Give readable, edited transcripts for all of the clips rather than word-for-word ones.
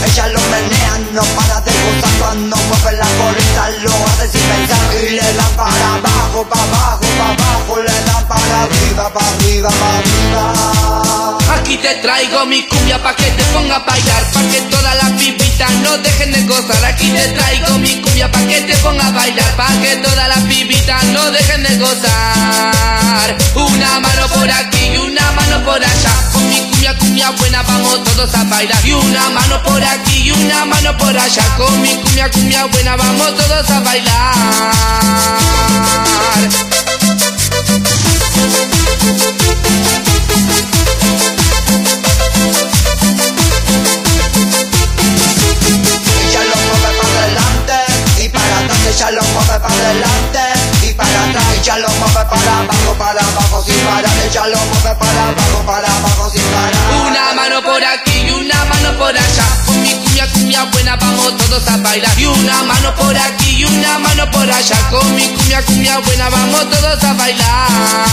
ella lo menea, no para de gozar. Cuando mueve la colita lo hace sin pensar. Y le dan para abajo, para abajo, para abajo. Le dan para arriba, para arriba, para arriba. Aquí te traigo mi cumbia pa' que te ponga a bailar, pa' que todas las pibitas no dejen de gozar. Aquí te traigo mi cumbia pa' que te ponga a bailar, pa' que todas las pibitas no dejen de gozar. Una mano por aquí y una mano por allá, con mi cumbia, cumbia buena vamos todos a bailar. Y una mano por aquí y una mano por allá, con mi cumbia, cumbia buena vamos todos a bailar. Ella lo mueve para adelante y para atrás, ella lo mueve para abajo sin parar, ella lo mueve para abajo sin parar. Una mano por aquí y una mano por allá, con mi cumbia, cumbia buena vamos todos a bailar. Y una mano por aquí y una mano por allá, con mi cumbia, cumbia buena vamos todos a bailar.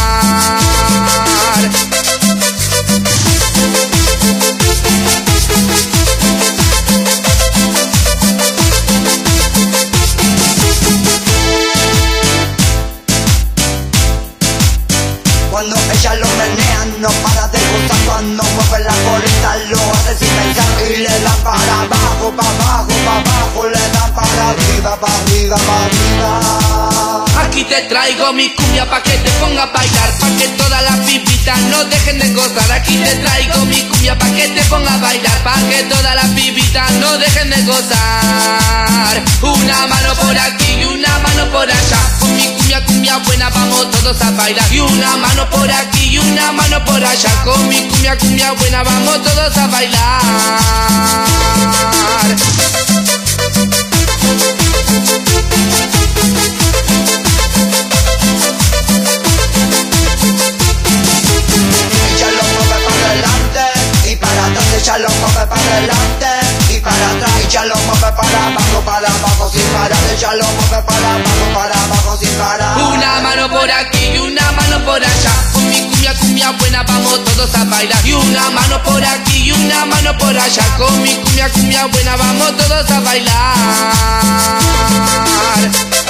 Cuando ella lo menea, no para de gozar. Cuando mueve la colita lo hace sin pensar. Y le dan para abajo, para abajo, para abajo. Le dan para arriba, para arriba, para arriba. Aquí te traigo mi cumbia pa' que te ponga a bailar, pa' que todas las pibitas no dejen de gozar. Aquí te traigo mi cumbia pa' que te ponga a bailar, pa' que todas las pibitas no dejen de gozar. Una mano por aquí y una mano por allá, con mi cumbia, cumbia buena vamos todos a bailar. Y una mano por aquí y una mano por allá, con mi cumbia, cumbia buena vamos todos a bailar. Ella lo mueve para adelante y para atrás, ella lo mueve para abajo sin parar, ella lo mueve para abajo sin parar. Una mano por aquí y una mano por allá, con mi cumbia, cumbia buena vamos todos a bailar. Y una mano por aquí y una mano por allá, con mi cumbia, cumbia buena vamos todos a bailar.